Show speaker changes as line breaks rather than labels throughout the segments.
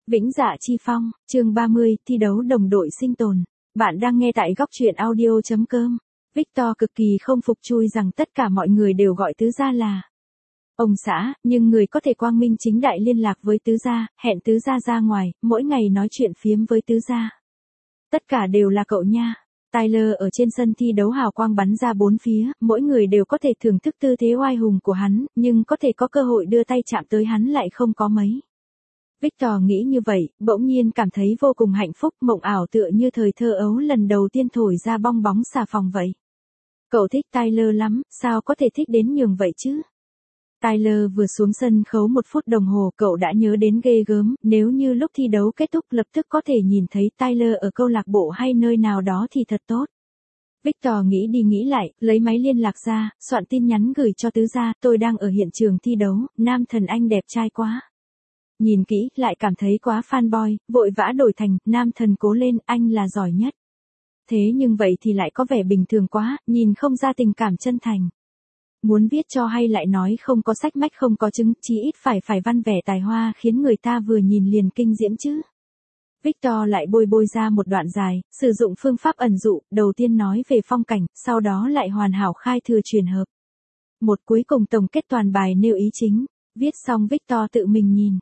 Vĩnh Dạ Chi Phong, chương 30, thi đấu đồng đội sinh tồn. Bạn đang nghe tại góc truyện audio.com. Victor cực kỳ không phục chui rằng tất cả mọi người đều gọi tứ gia là ông xã, nhưng người có thể quang minh chính đại liên lạc với tứ gia, hẹn tứ gia ra ngoài, mỗi ngày nói chuyện phiếm với tứ gia. Tất cả đều là cậu nha. Tyler ở trên sân thi đấu hào quang bắn ra bốn phía, mỗi người đều có thể thưởng thức tư thế oai hùng của hắn, nhưng có thể có cơ hội đưa tay chạm tới hắn lại không có mấy. Victor nghĩ như vậy, bỗng nhiên cảm thấy vô cùng hạnh phúc, mộng ảo tựa như thời thơ ấu lần đầu tiên thổi ra bong bóng xà phòng vậy. Cậu thích Tyler lắm, sao có thể thích đến nhường vậy chứ? Tyler vừa xuống sân khấu 1 phút đồng hồ cậu đã nhớ đến ghê gớm, nếu như lúc thi đấu kết thúc lập tức có thể nhìn thấy Tyler ở câu lạc bộ hay nơi nào đó thì thật tốt. Victor nghĩ đi nghĩ lại, lấy máy liên lạc ra, soạn tin nhắn gửi cho tứ gia, tôi đang ở hiện trường thi đấu, nam thần anh đẹp trai quá. Nhìn kỹ, lại cảm thấy quá fanboy, vội vã đổi thành, nam thần cố lên, anh là giỏi nhất. Thế nhưng vậy thì lại có vẻ bình thường quá, nhìn không ra tình cảm chân thành. Muốn viết cho hay lại nói không có sách mách không có chứng, chí ít phải văn vẻ tài hoa khiến người ta vừa nhìn liền kinh diễm chứ. Victor lại bôi ra một đoạn dài, sử dụng phương pháp ẩn dụ, đầu tiên nói về phong cảnh, sau đó lại hoàn hảo khai thừa truyền hợp. Một cuối cùng tổng kết toàn bài nêu ý chính, viết xong Victor tự mình nhìn.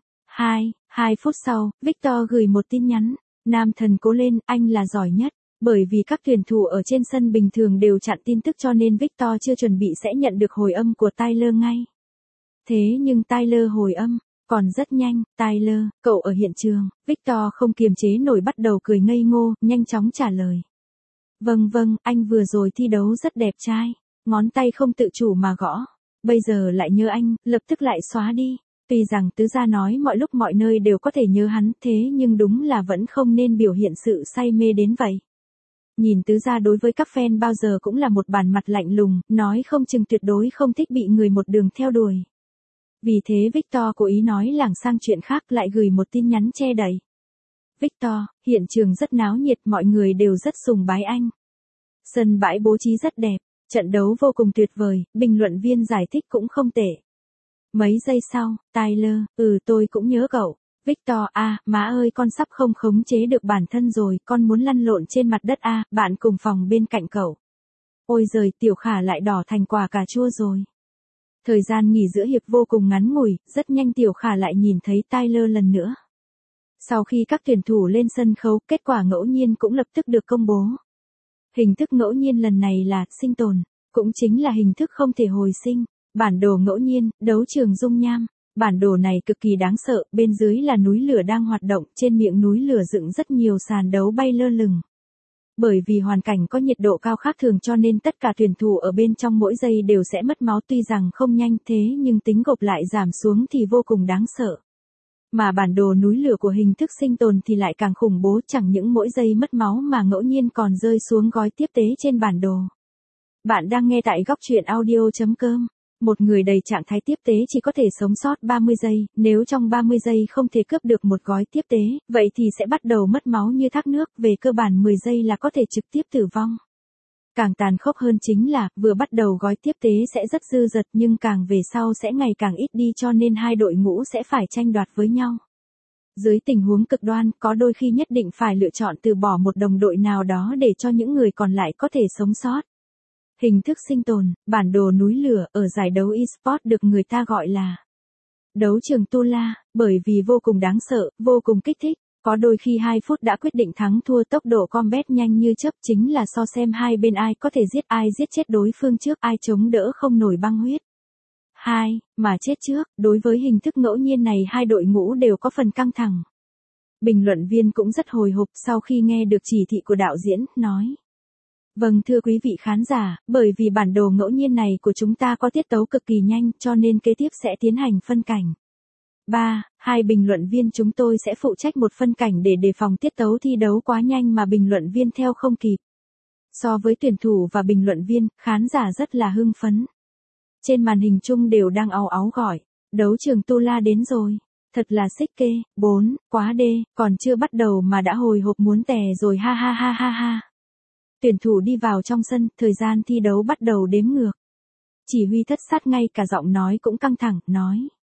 2 phút sau, Victor gửi một tin nhắn, nam thần cố lên, anh là giỏi nhất. Bởi vì các tuyển thủ ở trên sân bình thường đều chặn tin tức cho nên Victor chưa chuẩn bị sẽ nhận được hồi âm của Tyler ngay. Thế nhưng Tyler hồi âm, còn rất nhanh, Tyler, cậu ở hiện trường, Victor không kiềm chế nổi bắt đầu cười ngây ngô, nhanh chóng trả lời. Vâng, anh vừa rồi thi đấu rất đẹp trai, ngón tay không tự chủ mà gõ. Bây giờ lại nhớ anh, lập tức lại xóa đi. Tuy rằng tứ gia nói mọi lúc mọi nơi đều có thể nhớ hắn, thế nhưng đúng là vẫn không nên biểu hiện sự say mê đến vậy. Nhìn tứ gia đối với các fan bao giờ cũng là một bản mặt lạnh lùng, nói không chừng tuyệt đối không thích bị người một đường theo đuổi. Vì thế Victor cố ý nói lảng sang chuyện khác lại gửi một tin nhắn che đậy. Victor, hiện trường rất náo nhiệt, mọi người đều rất sùng bái anh. Sân bãi bố trí rất đẹp, trận đấu vô cùng tuyệt vời, bình luận viên giải thích cũng không tệ. Mấy giây sau, Tyler, tôi cũng nhớ cậu. Victor, má ơi con sắp không khống chế được bản thân rồi, con muốn lăn lộn trên mặt đất bạn cùng phòng bên cạnh cậu. Ôi giời, Tiểu Khả lại đỏ thành quả cà chua rồi. Thời gian nghỉ giữa hiệp vô cùng ngắn ngủi, rất nhanh Tiểu Khả lại nhìn thấy Tyler lần nữa. Sau khi các tuyển thủ lên sân khấu, kết quả ngẫu nhiên cũng lập tức được công bố. Hình thức ngẫu nhiên lần này là sinh tồn, cũng chính là hình thức không thể hồi sinh. Bản đồ ngẫu nhiên, đấu trường dung nham. Bản đồ này cực kỳ đáng sợ, bên dưới là núi lửa đang hoạt động, trên miệng núi lửa dựng rất nhiều sàn đấu bay lơ lửng. Bởi vì hoàn cảnh có nhiệt độ cao khác thường cho nên tất cả tuyển thủ ở bên trong mỗi giây đều sẽ mất máu, tuy rằng không nhanh thế nhưng tính gộp lại giảm xuống thì vô cùng đáng sợ. Mà bản đồ núi lửa của hình thức sinh tồn thì lại càng khủng bố, chẳng những mỗi giây mất máu mà ngẫu nhiên còn rơi xuống gói tiếp tế trên bản đồ. Bạn đang nghe tại góc truyện audio.com. Một người đầy trạng thái tiếp tế chỉ có thể sống sót 30 giây, nếu trong 30 giây không thể cướp được một gói tiếp tế, vậy thì sẽ bắt đầu mất máu như thác nước, về cơ bản 10 giây là có thể trực tiếp tử vong. Càng tàn khốc hơn chính là, vừa bắt đầu gói tiếp tế sẽ rất dư dật nhưng càng về sau sẽ ngày càng ít đi cho nên hai đội ngũ sẽ phải tranh đoạt với nhau. Dưới tình huống cực đoan, có đôi khi nhất định phải lựa chọn từ bỏ một đồng đội nào đó để cho những người còn lại có thể sống sót. Hình thức sinh tồn, bản đồ núi lửa ở giải đấu eSports được người ta gọi là đấu trường Tula, bởi vì vô cùng đáng sợ, vô cùng kích thích, có đôi khi 2 phút đã quyết định thắng thua, tốc độ combat nhanh như chớp, chính là so xem hai bên ai có thể giết chết đối phương trước, ai chống đỡ không nổi băng huyết. Mà chết trước, đối với hình thức ngẫu nhiên này hai đội ngũ đều có phần căng thẳng. Bình luận viên cũng rất hồi hộp sau khi nghe được chỉ thị của đạo diễn, nói. Vâng thưa quý vị khán giả, bởi vì bản đồ ngẫu nhiên này của chúng ta có tiết tấu cực kỳ nhanh cho nên kế tiếp sẽ tiến hành phân cảnh. 2 bình luận viên chúng tôi sẽ phụ trách một phân cảnh để đề phòng tiết tấu thi đấu quá nhanh mà bình luận viên theo không kịp. So với tuyển thủ và bình luận viên, khán giả rất là hưng phấn. Trên màn hình chung đều đang ào áo gọi, đấu trường Tula đến rồi. Thật là xích kê, 4, quá đê, còn chưa bắt đầu mà đã hồi hộp muốn tè rồi ha. Tuyển thủ đi vào trong sân, thời gian thi đấu bắt đầu đếm ngược. Chỉ huy thất sát ngay cả giọng nói cũng căng thẳng, nói.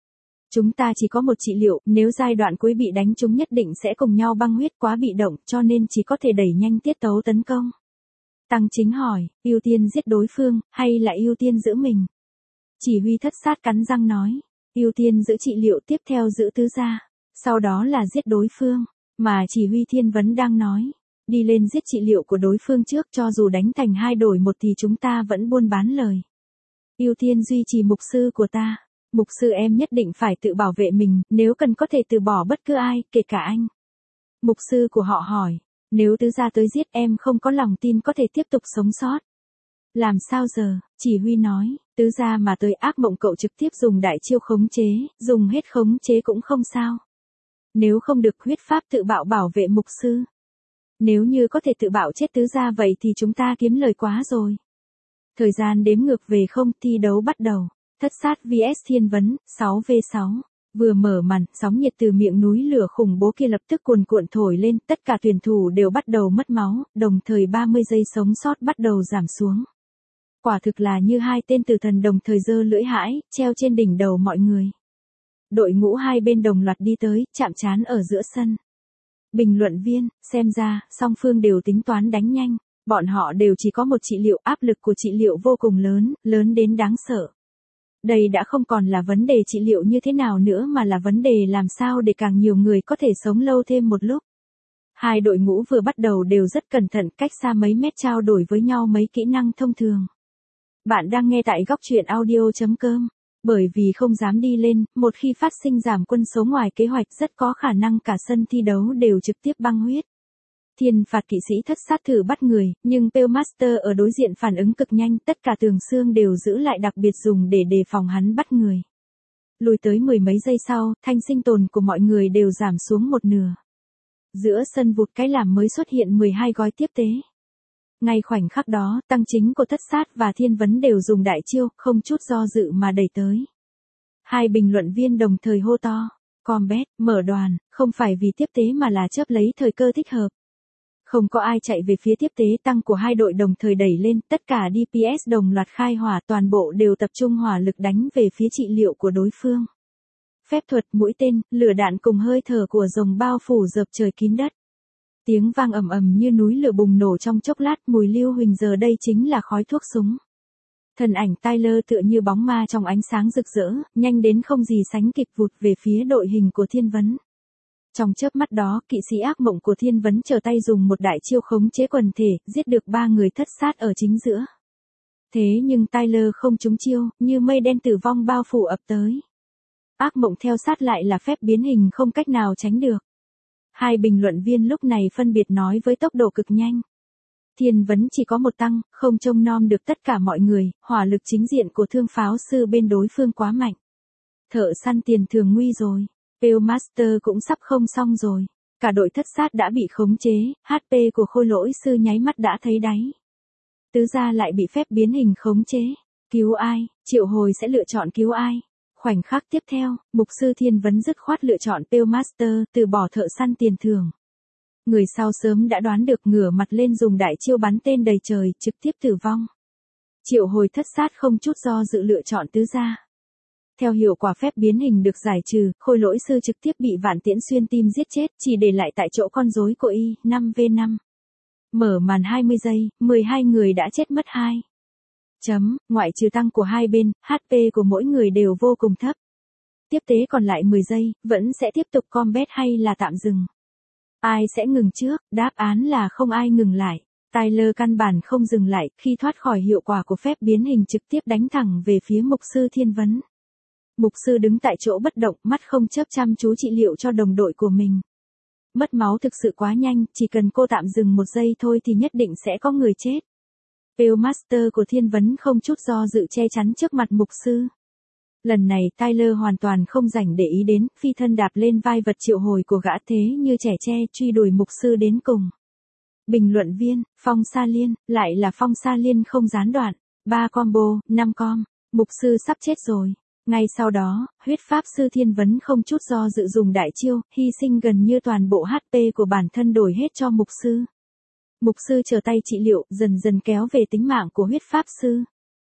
Chúng ta chỉ có một trị liệu, nếu giai đoạn cuối bị đánh chúng nhất định sẽ cùng nhau băng huyết, quá bị động cho nên chỉ có thể đẩy nhanh tiết tấu tấn công. Tăng Chính hỏi, ưu tiên giết đối phương, hay là ưu tiên giữ mình? Chỉ huy Thất Sát cắn răng nói, ưu tiên giữ trị liệu, tiếp theo giữ tứ gia, sau đó là giết đối phương. Mà chỉ huy Thiên Vấn đang nói, đi lên giết trị liệu của đối phương trước, cho dù đánh thành 2 đổi 1 thì chúng ta vẫn buôn bán lời. Ưu tiên duy trì mục sư của ta. Mục sư em nhất định phải tự bảo vệ mình, nếu cần có thể từ bỏ bất cứ ai, kể cả anh. Mục sư của họ hỏi, nếu tứ gia tới giết em không có lòng tin có thể tiếp tục sống sót. Làm sao giờ? Chỉ huy nói, tứ gia mà tới ác mộng cậu trực tiếp dùng đại chiêu khống chế, dùng hết khống chế cũng không sao. Nếu không được huyết pháp tự bạo bảo vệ mục sư. Nếu như có thể tự bạo chết tứ gia vậy thì chúng ta kiếm lời quá rồi. Thời gian đếm ngược về không, thi đấu bắt đầu. Thất Sát vs Thiên Vấn, 6v6. Vừa mở màn, sóng nhiệt từ miệng núi lửa khủng bố kia lập tức cuồn cuộn thổi lên, tất cả tuyển thủ đều bắt đầu mất máu, đồng thời 30 giây sống sót bắt đầu giảm xuống. Quả thực là như hai tên tử thần đồng thời giơ lưỡi hãi, treo trên đỉnh đầu mọi người. Đội ngũ hai bên đồng loạt đi tới, chạm trán ở giữa sân. Bình luận viên, xem ra, song phương đều tính toán đánh nhanh. Bọn họ đều chỉ có một trị liệu, áp lực của trị liệu vô cùng lớn, lớn đến đáng sợ. Đây đã không còn là vấn đề trị liệu như thế nào nữa mà là vấn đề làm sao để càng nhiều người có thể sống lâu thêm một lúc. Hai đội ngũ vừa bắt đầu đều rất cẩn thận, cách xa mấy mét trao đổi với nhau mấy kỹ năng thông thường. Bạn đang nghe tại góc truyện audio.com. Bởi vì không dám đi lên, một khi phát sinh giảm quân số ngoài kế hoạch rất có khả năng cả sân thi đấu đều trực tiếp băng huyết. Thiên phạt kỵ sĩ Thất Sát thử bắt người, nhưng Peelmaster ở đối diện phản ứng cực nhanh, tất cả tường xương đều giữ lại đặc biệt dùng để đề phòng hắn bắt người. Lùi tới 10 mấy giây sau, thanh sinh tồn của mọi người đều giảm xuống một nửa. Giữa sân vụt cái làm mới xuất hiện 12 gói tiếp tế. Ngay khoảnh khắc đó, Tăng Chính của Thất Sát và Thiên Vấn đều dùng đại chiêu, không chút do dự mà đẩy tới. Hai bình luận viên đồng thời hô to, combat, mở đoàn, không phải vì tiếp tế mà là chớp lấy thời cơ thích hợp. Không có ai chạy về phía tiếp tế, tăng của hai đội đồng thời đẩy lên, tất cả DPS đồng loạt khai hỏa, toàn bộ đều tập trung hỏa lực đánh về phía trị liệu của đối phương. Phép thuật, mũi tên, lửa đạn cùng hơi thở của rồng bao phủ dợp trời kín đất. Tiếng vang ầm ầm như núi lửa bùng nổ trong chốc lát, mùi lưu huỳnh giờ đây chính là khói thuốc súng. Thân ảnh Tyler tựa như bóng ma trong ánh sáng rực rỡ, nhanh đến không gì sánh kịp vụt về phía đội hình của Thiên Vấn. Trong chớp mắt đó, kỵ sĩ ác mộng của Thiên Vấn trở tay dùng một đại chiêu khống chế quần thể, giết được 3 người Thất Sát ở chính giữa. Thế nhưng Tyler không trúng chiêu, như mây đen tử vong bao phủ ập tới. Ác mộng theo sát lại là phép biến hình không cách nào tránh được. Hai bình luận viên lúc này phân biệt nói với tốc độ cực nhanh. Thiên Vấn chỉ có một tăng, không trông nom được tất cả mọi người, hỏa lực chính diện của thương pháo sư bên đối phương quá mạnh. Thợ săn tiền thường nguy rồi. Peelmaster cũng sắp không xong rồi. Cả đội Thất Sát đã bị khống chế, HP của khôi lỗi sư nháy mắt đã thấy đáy. Tứ gia lại bị phép biến hình khống chế. Cứu ai, triệu hồi sẽ lựa chọn cứu ai. Khoảnh khắc tiếp theo, mục sư Thiên Vấn dứt khoát lựa chọn Peelmaster, từ bỏ thợ săn tiền thưởng. Người sau sớm đã đoán được, ngửa mặt lên dùng đại chiêu bắn tên đầy trời, trực tiếp tử vong. Triệu hồi Thất Sát không chút do dự lựa chọn tứ gia. Theo hiệu quả phép biến hình được giải trừ, khôi lỗi sư trực tiếp bị vạn tiễn xuyên tim giết chết, chỉ để lại tại chỗ con rối của y, 5v5. Mở màn 20 giây, 12 người đã chết mất 2. Ngoại trừ tăng của hai bên, HP của mỗi người đều vô cùng thấp. Tiếp tế còn lại 10 giây, vẫn sẽ tiếp tục combat hay là tạm dừng? Ai sẽ ngừng trước? Đáp án là không ai ngừng lại. Tyler căn bản không dừng lại, khi thoát khỏi hiệu quả của phép biến hình trực tiếp đánh thẳng về phía mục sư Thiên Vấn. Mục sư đứng tại chỗ bất động, mắt không chớp chăm chú trị liệu cho đồng đội của mình. Mất máu thực sự quá nhanh, chỉ cần cô tạm dừng 1 giây thôi thì nhất định sẽ có người chết. Peelmaster của Thiên Vấn không chút do dự che chắn trước mặt mục sư. Lần này Tyler hoàn toàn không rảnh để ý đến, phi thân đạp lên vai vật triệu hồi của gã thế như trẻ tre truy đuổi mục sư đến cùng. Bình luận viên, Phong Sa Liên, lại là Phong Sa Liên không gián đoạn. 3 combo, 5 com, mục sư sắp chết rồi. Ngay sau đó, huyết pháp sư Thiên Vấn không chút do dự dùng đại chiêu, hy sinh gần như toàn bộ HP của bản thân đổi hết cho mục sư. Mục sư trở tay trị liệu, dần dần kéo về tính mạng của huyết pháp sư.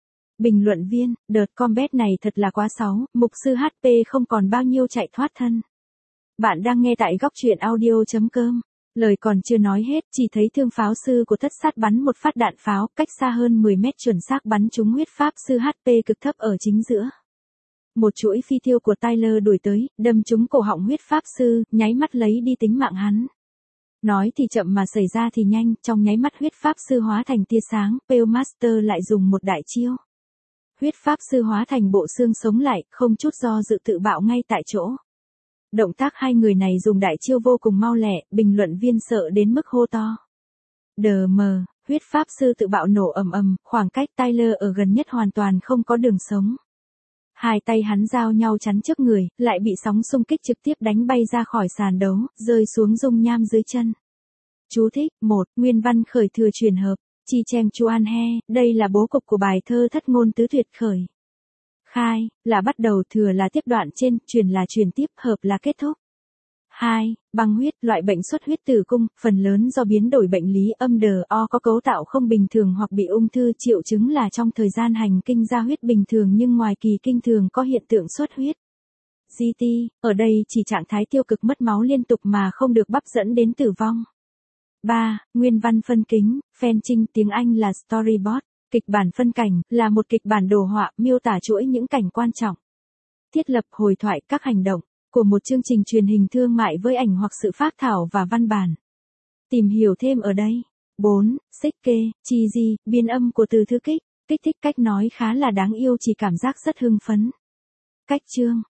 Bình luận viên, đợt combat này thật là quá xấu, mục sư HP không còn bao nhiêu chạy thoát thân. Bạn đang nghe tại góc truyện audio.com. Lời còn chưa nói hết, chỉ thấy thương pháo sư của thất sát bắn một phát đạn pháo, cách xa hơn 10 mét chuẩn xác bắn trúng huyết pháp sư HP cực thấp ở chính giữa. Một chuỗi phi tiêu của Tyler đuổi tới, đâm trúng cổ họng huyết pháp sư, nháy mắt lấy đi tính mạng hắn. Nói thì chậm mà xảy ra thì nhanh, trong nháy mắt huyết pháp sư hóa thành tia sáng, Pale Master lại dùng một đại chiêu. Huyết pháp sư hóa thành bộ xương sống lại, không chút do dự tự bạo ngay tại chỗ. Động tác hai người này dùng đại chiêu vô cùng mau lẹ, bình luận viên sợ đến mức hô to. DM, huyết pháp sư tự bạo nổ ầm ầm, khoảng cách Tyler ở gần nhất hoàn toàn không có đường sống. Hai tay hắn giao nhau chắn trước người, lại bị sóng xung kích trực tiếp đánh bay ra khỏi sàn đấu, rơi xuống dung nham dưới chân. Chú thích, 1. Nguyên văn khởi thừa truyền hợp, Chi Cheng Chuan He, đây là bố cục của bài thơ thất ngôn tứ tuyệt khởi. Khai, là bắt đầu, thừa là tiếp đoạn trên, truyền là truyền tiếp, hợp là kết thúc. 2. Băng huyết, loại bệnh xuất huyết tử cung, phần lớn do biến đổi bệnh lý âm DO có cấu tạo không bình thường hoặc bị ung thư, triệu chứng là trong thời gian hành kinh ra huyết bình thường nhưng ngoài kỳ kinh thường có hiện tượng xuất huyết. GT, ở đây chỉ trạng thái tiêu cực mất máu liên tục mà không được bắp dẫn đến tử vong. 3. Nguyên văn phân kính, Fencing tiếng Anh là storyboard, kịch bản phân cảnh, là một kịch bản đồ họa, miêu tả chuỗi những cảnh quan trọng. Thiết lập hồi thoại các hành động của một chương trình truyền hình thương mại với ảnh hoặc sự phác thảo và văn bản. Tìm hiểu thêm ở đây. 4. Sike, cheesy, biên âm của từ thư kích thích cách nói khá là đáng yêu, chỉ cảm giác rất hưng phấn. Cách chương